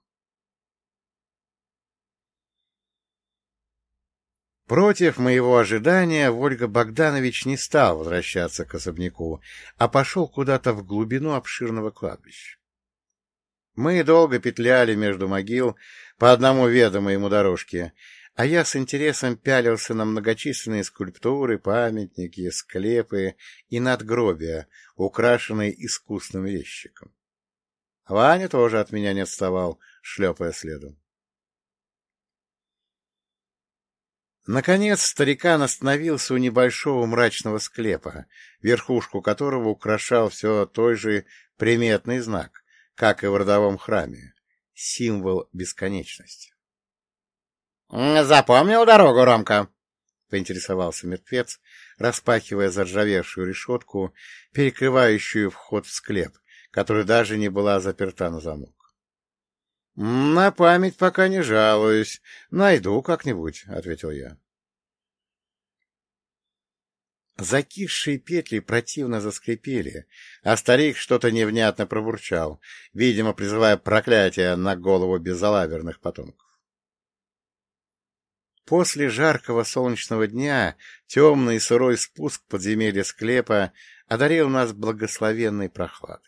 Против моего ожидания Ольга Богданович не стал возвращаться к особняку, а пошел куда-то в глубину обширного кладбища. Мы долго петляли между могил по одному ведомой ему дорожке, а я с интересом пялился на многочисленные скульптуры, памятники, склепы и надгробия, украшенные искусным резчиком. Ваня тоже от меня не отставал, шлепая следом. Наконец старикан остановился у небольшого мрачного склепа, верхушку которого украшал все той же приметный знак, как и в родовом храме — символ бесконечности. — Запомнил дорогу, Ромка? — поинтересовался мертвец, распахивая заржавевшую решетку, перекрывающую вход в склеп, которая даже не была заперта на замок. — На память пока не жалуюсь. Найду как-нибудь, — ответил я. Закисшие петли противно заскрипели, а старик что-то невнятно пробурчал, видимо, призывая проклятие на голову безалаверных потомков. После жаркого солнечного дня темный и сырой спуск подземелья склепа одарил нас благословенной прохладой.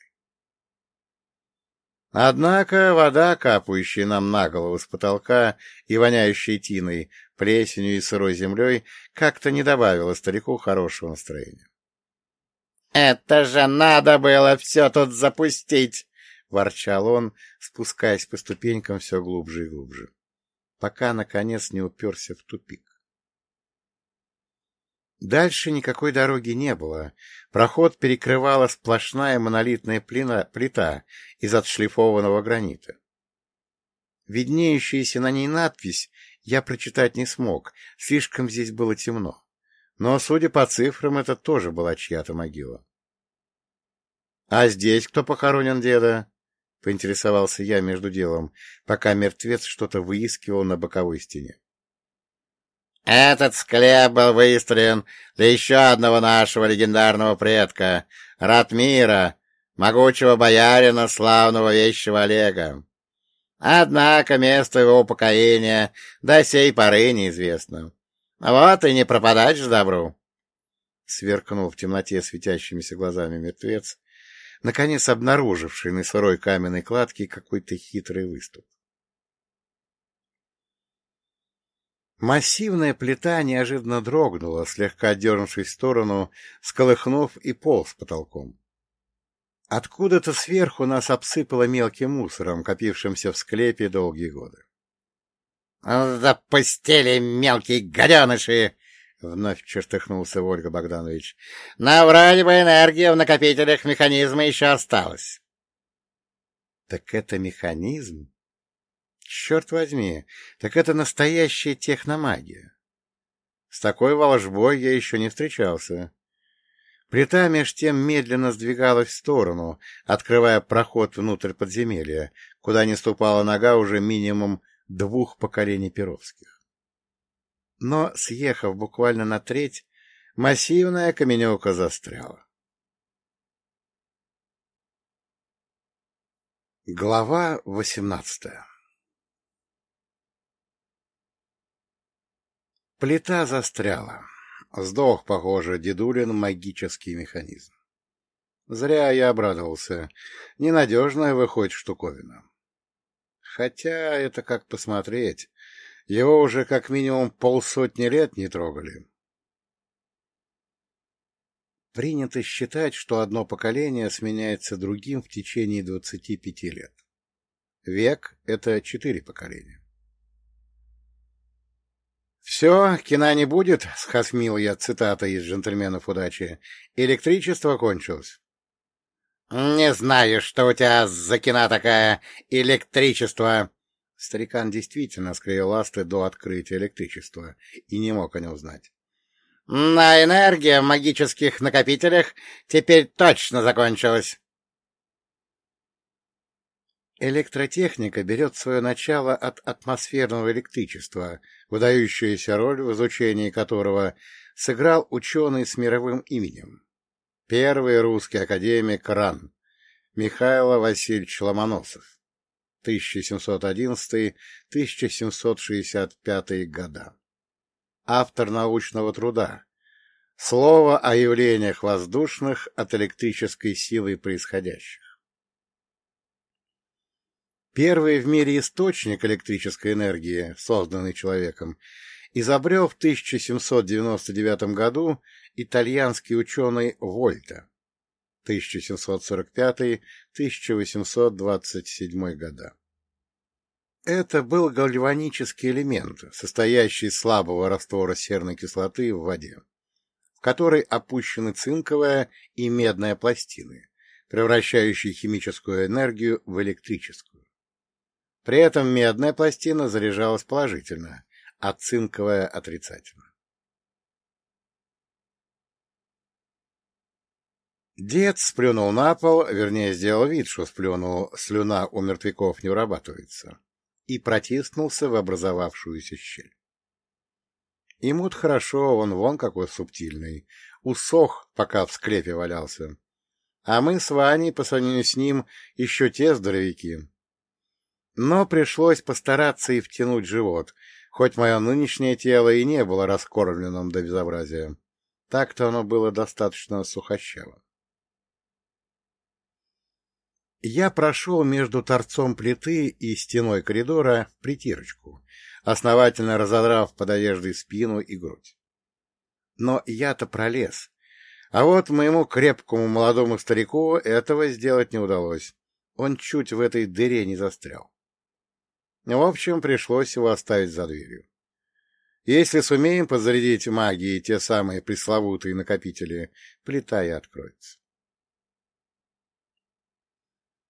Однако вода, капающая нам на голову с потолка и воняющая тиной, плесенью и сырой землей, как-то не добавила старику хорошего настроения. — Это же надо было все тут запустить! — ворчал он, спускаясь по ступенькам все глубже и глубже, пока, наконец, не уперся в тупик. Дальше никакой дороги не было. Проход перекрывала сплошная монолитная плита из отшлифованного гранита. Виднеющуюся на ней надпись я прочитать не смог, слишком здесь было темно. Но, судя по цифрам, это тоже была чья-то могила. — А здесь кто похоронен, деда? — поинтересовался я между делом, пока мертвец что-то выискивал на боковой стене. — Этот склеп был выстроен для еще одного нашего легендарного предка, Ратмира, могучего боярина, славного вещего Олега. Однако место его упокоения до сей поры неизвестно. Вот и не пропадать же добру! — сверкнул в темноте светящимися глазами мертвец, наконец обнаруживший на сырой каменной кладке какой-то хитрый выступ. Массивная плита неожиданно дрогнула, слегка дернувшись в сторону, сколыхнув и пол с потолком. Откуда-то сверху нас обсыпало мелким мусором, копившимся в склепе долгие годы. — Запустили мелкие гаденыши! — вновь чертыхнулся Ольга Богданович. — Но вроде бы энергия в накопителях механизма еще осталась. — Так это механизм? Черт возьми, так это настоящая техномагия. С такой волшбой я еще не встречался. Плита меж тем медленно сдвигалась в сторону, открывая проход внутрь подземелья, куда не ступала нога уже минимум двух поколений Перовских. Но, съехав буквально на треть, массивная каменюка застряла. Глава восемнадцатая. Плита застряла. Сдох, похоже, дедулин магический механизм. Зря я обрадовался. Ненадежная выходит штуковина. Хотя это как посмотреть. Его уже как минимум полсотни лет не трогали. Принято считать, что одно поколение сменяется другим в течение двадцати пяти лет. Век — это четыре поколения. «Все, кино не будет», — схосмил я цитата из «Джентльменов удачи». «Электричество кончилось». «Не знаю, что у тебя за кино такая электричество». Старикан действительно склеил ласты до открытия электричества и не мог о нем знать. «Но энергия в магических накопителях теперь точно закончилась». Электротехника берет свое начало от атмосферного электричества, выдающуюся роль в изучении которого сыграл ученый с мировым именем. Первый русский академик РАН Михаил Васильевич Ломоносов, тысяча семьсот одиннадцатый — тысяча семьсот шестьдесят пятый года. Автор научного труда «Слово о явлениях воздушных от электрической силы происходящих». Первый в мире источник электрической энергии, созданный человеком, изобрел в тысяча семьсот девяносто девятом году итальянский ученый Вольта, тысяча семьсот сорок пятый — тысяча восемьсот двадцать седьмой года. Это был гальванический элемент, состоящий из слабого раствора серной кислоты в воде, в которой опущены цинковая и медная пластины, превращающие химическую энергию в электрическую. При этом медная пластина заряжалась положительно, а цинковая — отрицательно. Дед сплюнул на пол, вернее, сделал вид, что сплюнул, слюна у мертвяков не вырабатывается, и протиснулся в образовавшуюся щель. Ему-то хорошо, он вон какой субтильный, усох, пока в склепе валялся. А мы с Ваней, по сравнению с ним, еще те здоровяки. Но пришлось постараться и втянуть живот, хоть мое нынешнее тело и не было раскормленным до безобразия. Так-то оно было достаточно сухощавым. Я прошел между торцом плиты и стеной коридора в притирочку, основательно разодрав под одеждой спину и грудь. Но я-то пролез, а вот моему крепкому молодому старику этого сделать не удалось. Он чуть в этой дыре не застрял. В общем, пришлось его оставить за дверью. Если сумеем подзарядить магией те самые пресловутые накопители, плита и откроется.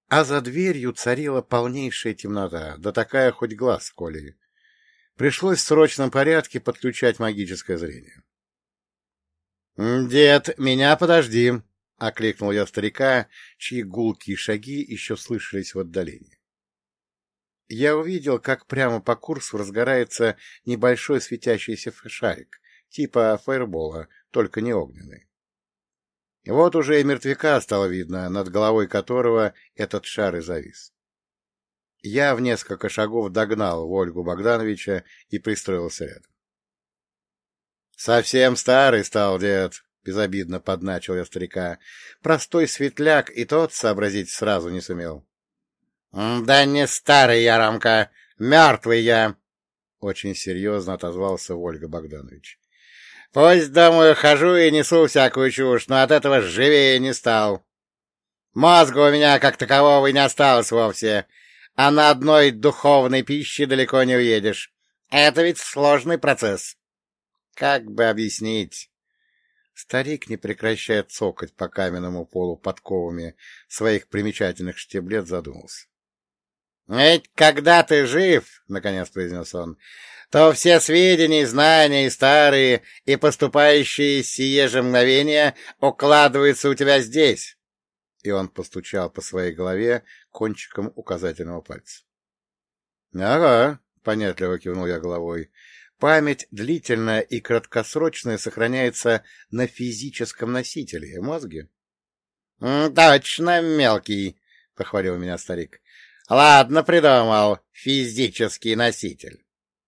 А за дверью царила полнейшая темнота, да такая хоть глаз коли. Пришлось в срочном порядке подключать магическое зрение. — Дед, меня подожди! — окликнул я старика, чьи гулкие шаги еще слышались в отдалении. Я увидел, как прямо по курсу разгорается небольшой светящийся шарик, типа фаербола, только не огненный. Вот уже и мертвяка стало видно, над головой которого этот шар и завис. Я в несколько шагов догнал Вольгу Богдановича и пристроился рядом. — Совсем старый стал дед, — безобидно подначил я старика. Простой светляк и тот сообразить сразу не сумел. — Да не старый я, Ромка, мертвый я, — очень серьезно отозвался Вольга Богданович. — Пусть, думаю, хожу и несу всякую чушь, но от этого живее не стал. Мозга у меня как такового и не осталось вовсе, а на одной духовной пище далеко не уедешь. Это ведь сложный процесс. Как бы объяснить? Старик, не прекращая цокать по каменному полу подковами своих примечательных штиблет, задумался. — Ведь когда ты жив, — наконец произнес он, — то все сведения, знания и старые, и поступающие сие же мгновения укладываются у тебя здесь. И он постучал по своей голове кончиком указательного пальца. — Ага, — понятливо кивнул я головой. Память длительная и краткосрочная сохраняется на физическом носителе, мозге. — Точно, мелкий, — похвалил меня старик. — Ладно, придумал. Физический носитель.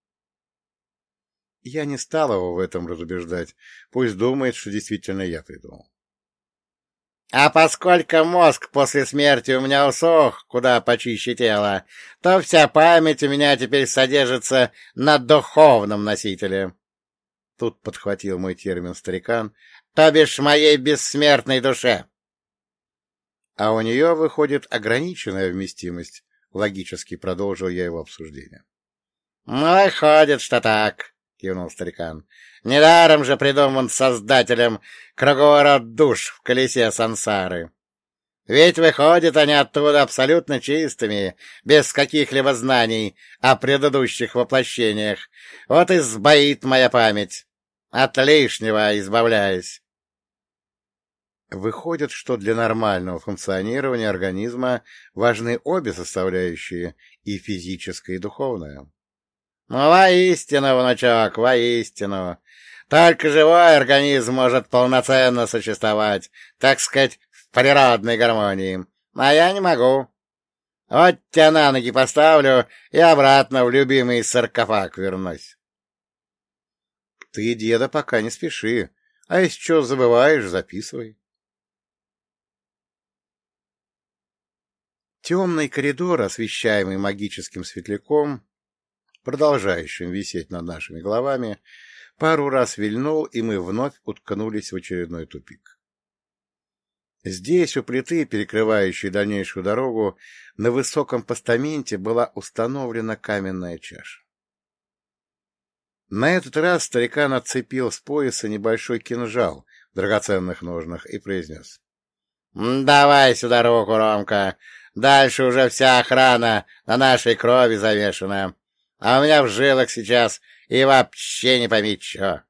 Я не стал его в этом разубеждать. Пусть думает, что действительно я придумал. — А поскольку мозг после смерти у меня усох, куда почище тела, то вся память у меня теперь содержится на духовном носителе. Тут подхватил мой термин старикан, то бишь моей бессмертной душе. А у нее, выходит, ограниченная вместимость, логически продолжил я его обсуждение. — Ну, выходит, что так, — кивнул старикан. — Недаром же придуман создателем круговорот душ в колесе сансары. Ведь выходят они оттуда абсолютно чистыми, без каких-либо знаний о предыдущих воплощениях. Вот и сбоит моя память, от лишнего избавляясь. Выходит, что для нормального функционирования организма важны обе составляющие, и физическая, и духовная. Ну, воистину, внучок, воистину. Только живой организм может полноценно существовать, так сказать, в природной гармонии. А я не могу. Вот тебя на ноги поставлю и обратно в любимый саркофаг вернусь. Ты, деда, пока не спеши, а если что забываешь, записывай. Темный коридор, освещаемый магическим светляком, продолжающим висеть над нашими головами, пару раз вильнул, и мы вновь уткнулись в очередной тупик. Здесь, у плиты, перекрывающей дальнейшую дорогу, на высоком постаменте была установлена каменная чаша. На этот раз старикан отцепил с пояса небольшой кинжал в драгоценных ножнах и произнес. — Давай сюда руку, Ромка, дальше уже вся охрана на нашей крови завешена. А у меня в жилах сейчас и вообще не пойми чё.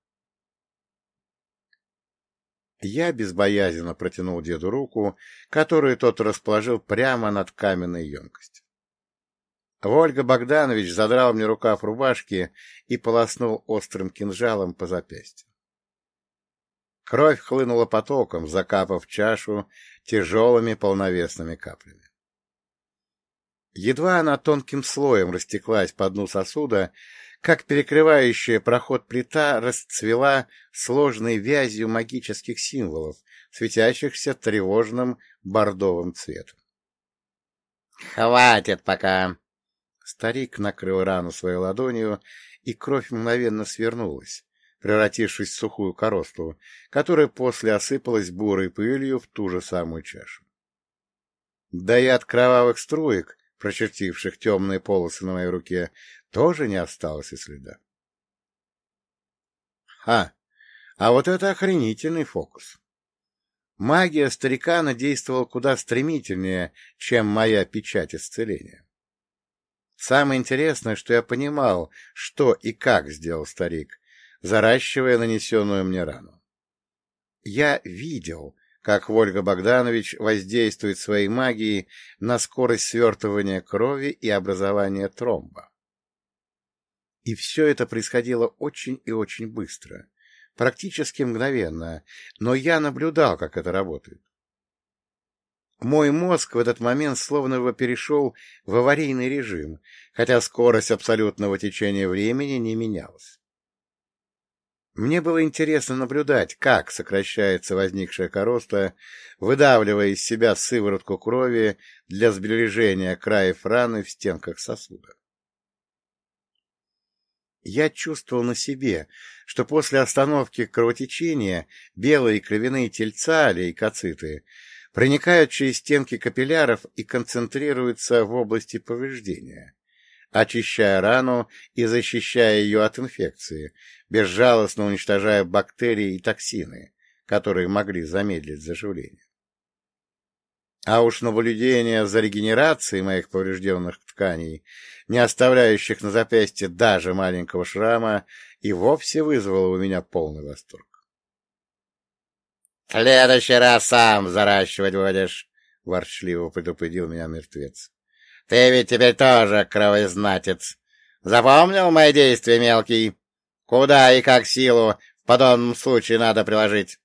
Я безбоязненно протянул деду руку, которую тот расположил прямо над каменной емкостью. Вольга Богданович задрал мне рукав рубашки и полоснул острым кинжалом по запястью. Кровь хлынула потоком, закапав чашу тяжелыми полновесными каплями. Едва она тонким слоем растеклась по дну сосуда, как перекрывающая проход плита расцвела сложной вязью магических символов, светящихся тревожным бордовым цветом. — Хватит пока! Старик накрыл рану своей ладонью, и кровь мгновенно свернулась, превратившись в сухую коросту, которая после осыпалась бурой пылью в ту же самую чашу. Да и от кровавых струек, прочертивших темные полосы на моей руке, тоже не осталось и следа. Ха! А вот это охренительный фокус! Магия старикана действовала куда стремительнее, чем моя печать исцеления. Самое интересное, что я понимал, что и как сделал старик, заращивая нанесенную мне рану. Я видел, как Вольга Богданович воздействует своей магией на скорость свертывания крови и образования тромба. И все это происходило очень и очень быстро, практически мгновенно, но я наблюдал, как это работает. Мой мозг в этот момент словно бы перешел в аварийный режим, хотя скорость абсолютного течения времени не менялась. Мне было интересно наблюдать, как сокращается возникшая короста, выдавливая из себя сыворотку крови для сближения краев раны в стенках сосуда. Я чувствовал на себе, что после остановки кровотечения белые кровяные тельца, лейкоциты, проникают через стенки капилляров и концентрируются в области повреждения, очищая рану и защищая ее от инфекции, безжалостно уничтожая бактерии и токсины, которые могли замедлить заживление. А уж наблюдение за регенерацией моих поврежденных тканей, не оставляющих на запястье даже маленького шрама, и вовсе вызвало у меня полный восторг. — В следующий раз сам заращивать будешь, — ворчливо предупредил меня мертвец. — Ты ведь теперь тоже кровознатец. Запомнил мои действия, мелкий? Куда и как силу в подобном случае надо приложить?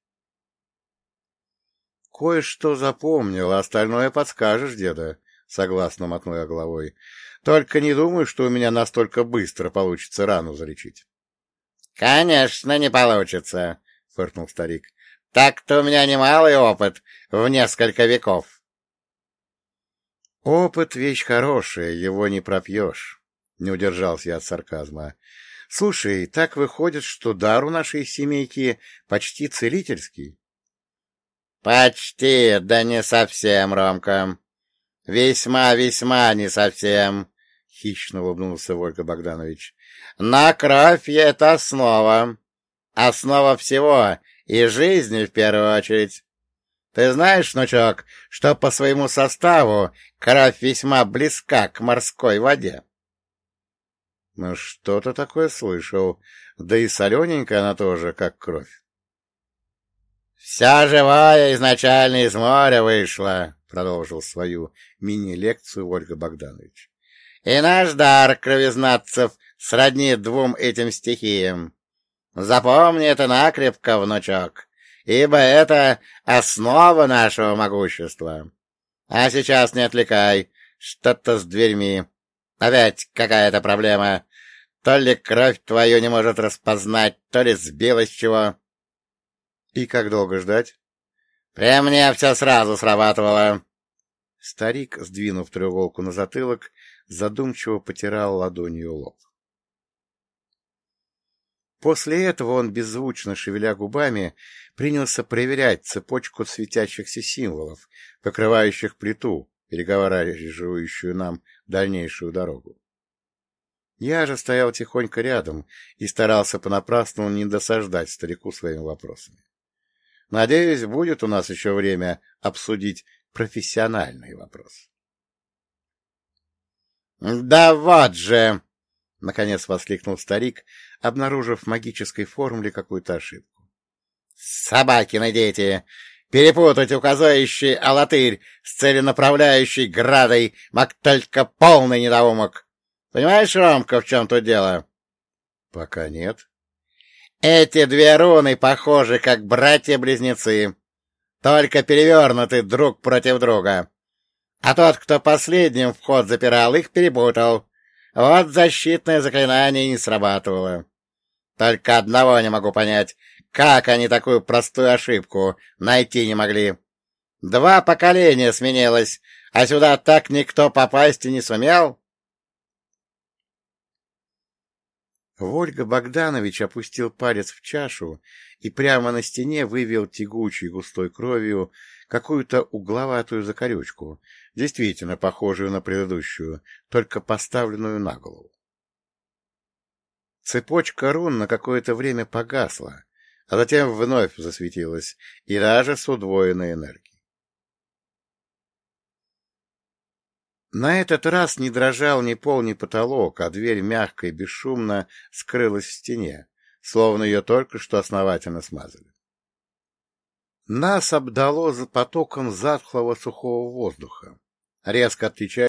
— Кое-что запомнил, а остальное подскажешь, деда, — согласно мотнул я головой. — Только не думаю, что у меня настолько быстро получится рану залечить. — Конечно, не получится, — фыркнул старик. — Так-то у меня немалый опыт в несколько веков. — Опыт — вещь хорошая, его не пропьешь, — не удержался я от сарказма. — Слушай, так выходит, что дар у нашей семейки почти целительский. — Почти, да не совсем, Ромка. Весьма-весьма не совсем, — хищно улыбнулся Вольга Богданович. — Но кровь — это основа. Основа всего, и жизни в первую очередь. Ты знаешь, внучок, что по своему составу кровь весьма близка к морской воде? — Ну, что-то такое слышал. Да и солененькая она тоже, как кровь. — Вся живая изначально из моря вышла, — продолжил свою мини-лекцию Ольга Богданович. — И наш дар кровезнатцев сродни двум этим стихиям. Запомни это накрепко, внучок, ибо это основа нашего могущества. А сейчас не отвлекай, что-то с дверьми. Опять какая-то проблема. То ли кровь твою не может распознать, то ли сбилась чего. И как долго ждать? При мне все сразу срабатывало. Старик, сдвинув треуголку на затылок, задумчиво потирал ладонью лоб. После этого он, беззвучно шевеля губами, принялся проверять цепочку светящихся символов, покрывающих плиту, переговаривающую нам дальнейшую дорогу. Я же стоял тихонько рядом и старался понапрасну не досаждать старику своими вопросами. Надеюсь, будет у нас еще время обсудить профессиональный вопрос. — Да вот же! — наконец воскликнул старик, обнаружив в магической формуле какую-то ошибку. — Собакины дети! Перепутать указывающий алатырь с целенаправляющей градой мог только полный недоумок. Понимаешь, Ромка, в чем тут дело? — Пока нет. — Эти две руны похожи, как братья-близнецы, только перевернуты друг против друга. А тот, кто последним вход запирал, их перепутал. Вот защитное заклинание не срабатывало. Только одного не могу понять, как они такую простую ошибку найти не могли. Два поколения сменилось, а сюда так никто попасть и не сумел. Вольга Богданович опустил палец в чашу и прямо на стене вывел тягучей густой кровью какую-то угловатую закорючку, действительно похожую на предыдущую, только поставленную на голову. Цепочка рун на какое-то время погасла, а затем вновь засветилась, и даже с удвоенной энергией. На этот раз не дрожал ни пол, ни потолок, а дверь мягко и бесшумно скрылась в стене, словно ее только что основательно смазали. Нас обдало за потоком затхлого сухого воздуха, резко отличающегося